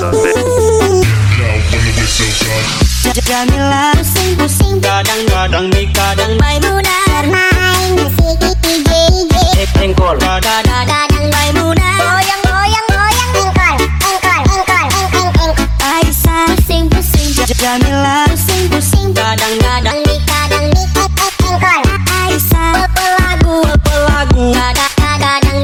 Jamila pusing-pusing, kadang-kadang di kadang Maimunah bermain musik DJ engkol, kadang Maimunah goyang engkol Aisyah pusing-pusing, Jamila pusing-pusing, kadang-kadang di engkol Aisyah pelagu kadang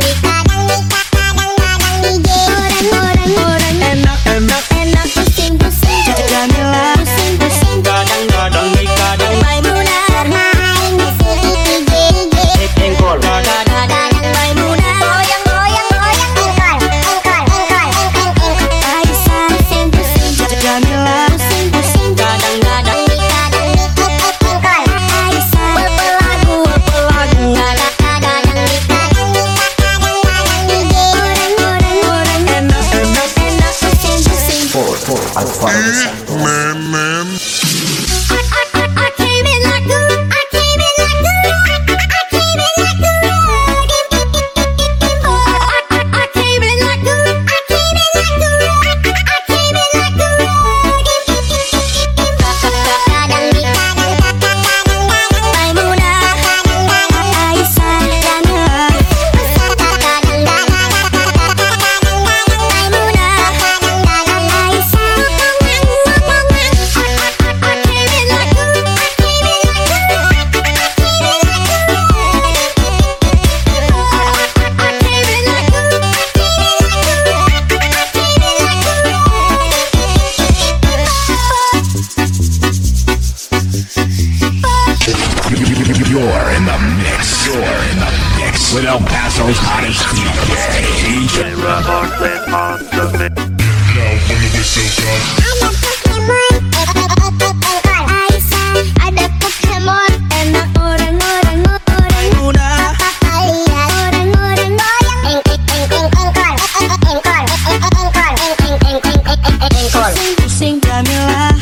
DJ orang enak pusing-pusing, Jamila pusing-pusing, kadang-kadang di kadang Maimunah bermain musik DJ engkol, Maimunah goyang engkol Aisyah pusing-pusing, Jamila pusing-pusing, kadang-kadang engkol Aisyah pelagu kadang DJ enak pusing-pusing. I came in like good. I came in like good. I came in like good. I came in like good. I came in like good. I came in like good. Maimunah, Aisyah, Jamila. Maimunah, Aisyah. I came in like good. I came in like good. I came in like good. You're in the mix. You're in the mix with El Paso's hottest DJ. Robert on the mix. Ada Pokemon, enak orang-orang Munah, orang-orang goyang engkol pusing-pusing, Jamila